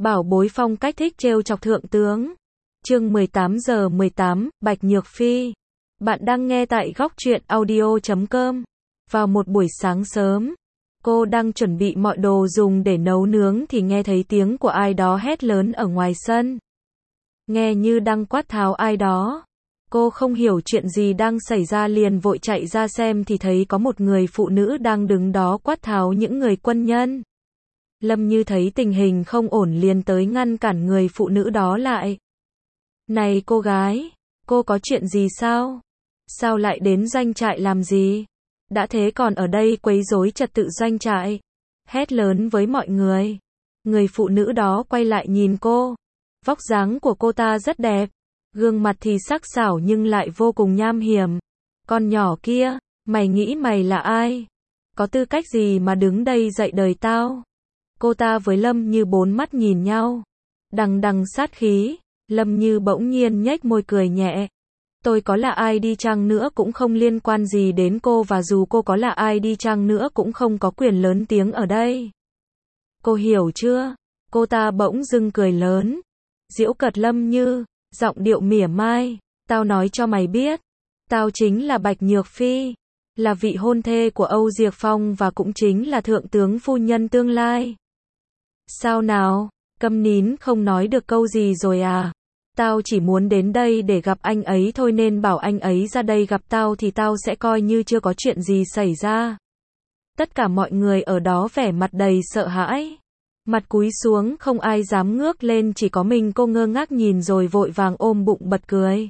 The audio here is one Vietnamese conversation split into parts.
Bảo bối phong cách thích trêu chọc thượng tướng. Chương 18 giờ 18, Bạch Nhược Phi. Bạn đang nghe tại góc truyện audio.com. Vào một buổi sáng sớm, cô đang chuẩn bị mọi đồ dùng để nấu nướng thì nghe thấy tiếng của ai đó hét lớn ở ngoài sân. Nghe như đang quát tháo ai đó. Cô không hiểu chuyện gì đang xảy ra liền vội chạy ra xem thì thấy có một người phụ nữ đang đứng đó quát tháo những người quân nhân. Lâm Như thấy tình hình không ổn liền tới ngăn cản người phụ nữ đó lại. Này cô gái, cô có chuyện gì sao? Sao lại đến doanh trại làm gì? Đã thế còn ở đây quấy rối trật tự doanh trại. Hét lớn với mọi người. Người phụ nữ đó quay lại nhìn cô. Vóc dáng của cô ta rất đẹp. Gương mặt thì sắc sảo nhưng lại vô cùng nham hiểm. Con nhỏ kia, mày nghĩ mày là ai? Có tư cách gì mà đứng đây dạy đời tao? Cô ta với Lâm Như bốn mắt nhìn nhau. Đằng đằng sát khí, Lâm Như bỗng nhiên nhếch môi cười nhẹ. Tôi có là ai đi chăng nữa cũng không liên quan gì đến cô và dù cô có là ai đi chăng nữa cũng không có quyền lớn tiếng ở đây. Cô hiểu chưa? Cô ta bỗng dưng cười lớn. Giễu cợt Lâm Như, giọng điệu mỉa mai. Tao nói cho mày biết. Tao chính là Bạch Nhược Phi. Là vị hôn thê của Âu Diệp Phong và cũng chính là thượng tướng phu nhân tương lai. Sao nào, câm nín không nói được câu gì rồi à? Tao chỉ muốn đến đây để gặp anh ấy thôi nên bảo anh ấy ra đây gặp tao thì tao sẽ coi như chưa có chuyện gì xảy ra. Tất cả mọi người ở đó vẻ mặt đầy sợ hãi. Mặt cúi xuống không ai dám ngước lên chỉ có mình cô ngơ ngác nhìn rồi vội vàng ôm bụng bật cười.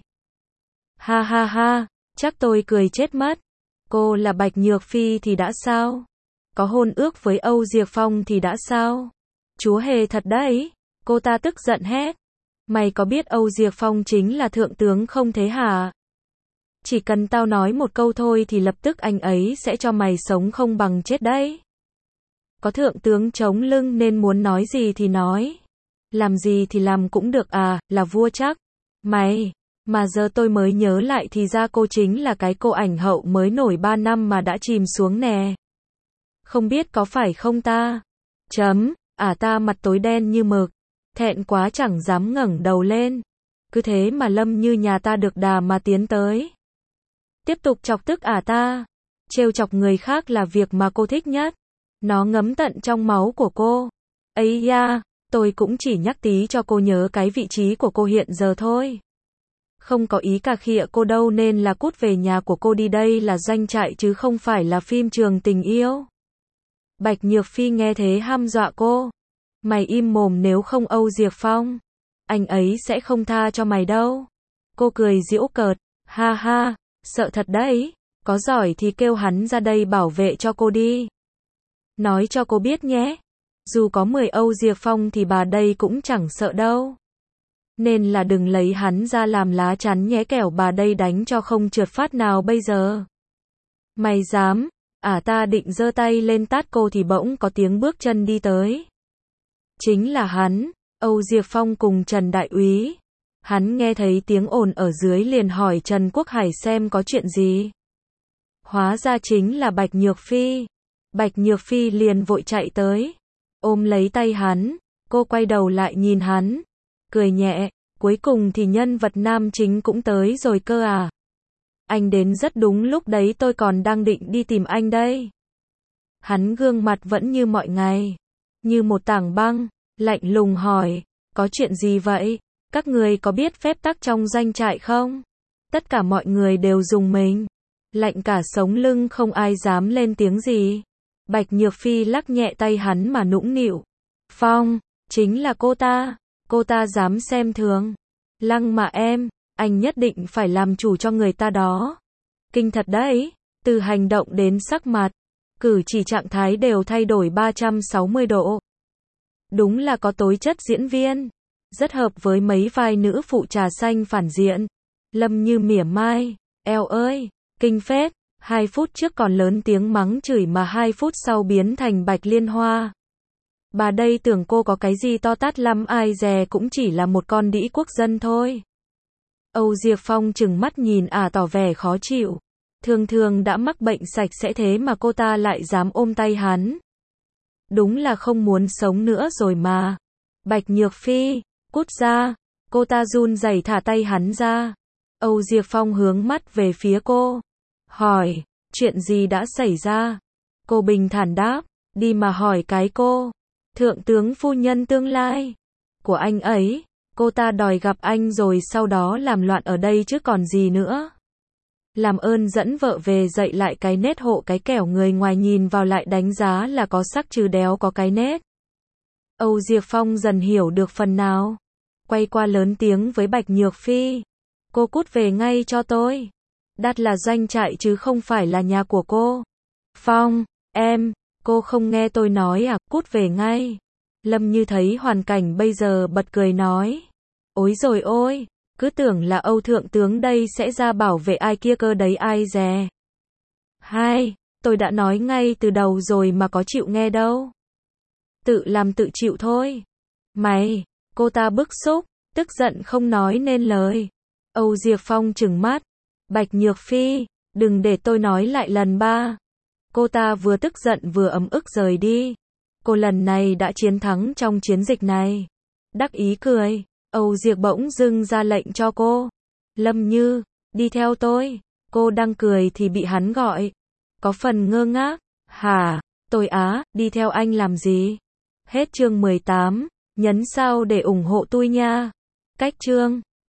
Ha ha ha, chắc tôi cười chết mất. Cô là Bạch Nhược Phi thì đã sao? Có hôn ước với Âu Diệp Phong thì đã sao? Chúa hề thật đấy. Cô ta tức giận hét. Mày có biết Âu Diệp Phong chính là thượng tướng không thế hả? Chỉ cần tao nói một câu thôi thì lập tức anh ấy sẽ cho mày sống không bằng chết đấy. Có thượng tướng chống lưng nên muốn nói gì thì nói. Làm gì thì làm cũng được à, là vua chắc. Mày, mà giờ tôi mới nhớ lại thì ra cô chính là cái cô ảnh hậu mới nổi 3 năm mà đã chìm xuống nè. Không biết có phải không ta? Ta mặt tối đen như mực. Thẹn quá chẳng dám ngẩng đầu lên. Cứ thế mà Lâm Như nhà ta được đà mà tiến tới. Tiếp tục chọc tức ta. Trêu chọc người khác là việc mà cô thích nhất. Nó ngấm tận trong máu của cô. Ấy da, tôi cũng chỉ nhắc tí cho cô nhớ cái vị trí của cô hiện giờ thôi. Không có ý cà khịa cô đâu nên là cút về nhà của cô đi, đây là doanh trại chứ không phải là phim trường tình yêu. Bạch Nhược Phi nghe thế hăm dọa cô. Mày im mồm nếu không Âu Diệp Phong. Anh ấy sẽ không tha cho mày đâu. Cô cười giễu cợt. Ha ha, sợ thật đấy. Có giỏi thì kêu hắn ra đây bảo vệ cho cô đi. Nói cho cô biết nhé. Dù có 10 Âu Diệp Phong thì bà đây cũng chẳng sợ đâu. Nên là đừng lấy hắn ra làm lá chắn nhé, kẻo bà đây đánh cho không trượt phát nào bây giờ. Mày dám? Ta định giơ tay lên tát cô thì bỗng có tiếng bước chân đi tới. Chính là hắn, Âu Diệp Phong cùng Trần Đại Úy. Hắn nghe thấy tiếng ồn ở dưới liền hỏi Trần Quốc Hải xem có chuyện gì. Hóa ra chính là Bạch Nhược Phi. Bạch Nhược Phi liền vội chạy tới, ôm lấy tay hắn. Cô quay đầu lại nhìn hắn, cười nhẹ. Cuối cùng thì nhân vật nam chính cũng tới rồi cơ à? Anh đến rất đúng lúc đấy, tôi còn đang định đi tìm anh đây. Hắn gương mặt vẫn như mọi ngày, như một tảng băng, lạnh lùng hỏi, có chuyện gì vậy? Các người có biết phép tắc trong doanh trại không? Tất cả mọi người đều rùng mình, lạnh cả sống lưng không ai dám lên tiếng gì. Bạch Nhược Phi lắc nhẹ tay hắn mà nũng nịu. Phong, chính là cô ta dám xem thường. Lăng mà em, anh nhất định phải làm chủ cho người ta đó. Kinh thật đấy, từ hành động đến sắc mặt, cử chỉ trạng thái đều thay đổi 360 độ. Đúng là có tố chất diễn viên, rất hợp với mấy vai nữ phụ trà xanh phản diện. Lâm Như mỉa mai, eo ơi, kinh phết, 2 phút trước còn lớn tiếng mắng chửi mà 2 phút sau biến thành Bạch Liên Hoa. Bà đây tưởng cô có cái gì to tát lắm, ai dè cũng chỉ là một con đĩ quốc dân thôi. Âu Diệp Phong trừng mắt nhìn tỏ vẻ khó chịu. Thường thường đã mắc bệnh sạch sẽ thế mà cô ta lại dám ôm tay hắn. Đúng là không muốn sống nữa rồi mà. Bạch Nhược Phi, cút ra. Cô ta run rẩy thả tay hắn ra. Âu Diệp Phong hướng mắt về phía cô. Hỏi, chuyện gì đã xảy ra? Cô bình thản đáp, đi mà hỏi cái cô. Thượng tướng phu nhân tương lai của anh ấy. Cô ta đòi gặp anh rồi sau đó làm loạn ở đây chứ còn gì nữa. Làm ơn dẫn vợ về dạy lại cái nết hộ cái kẻo người ngoài nhìn vào lại đánh giá là có sắc chứ đéo có cái nết. Âu Diệp Phong dần hiểu được phần nào. Quay qua lớn tiếng với Bạch Nhược Phi. Cô cút về ngay cho tôi. Đắt là doanh trại chứ không phải là nhà của cô. Phong, cô không nghe tôi nói à, cút về ngay. Lâm Như thấy hoàn cảnh bây giờ bật cười nói. Ối rồi ôi, cứ tưởng là Âu thượng tướng đây sẽ ra bảo vệ ai kia cơ đấy ai dè. Hai, tôi đã nói ngay từ đầu rồi mà có chịu nghe đâu. Tự làm tự chịu thôi. Mày, cô ta bức xúc, tức giận không nói nên lời. Âu Diệp Phong trừng mắt. Bạch Nhược Phi, đừng để tôi nói lại lần ba. Cô ta vừa tức giận vừa ấm ức rời đi. Cô lần này đã chiến thắng trong chiến dịch này. Đắc ý cười, Âu Diệp bỗng dưng ra lệnh cho cô. Lâm Như, đi theo tôi. Cô đang cười thì bị hắn gọi. Có phần ngơ ngác. Hả, tôi á, đi theo anh làm gì? Hết chương 18, nhấn sao để ủng hộ tôi nha. Cách chương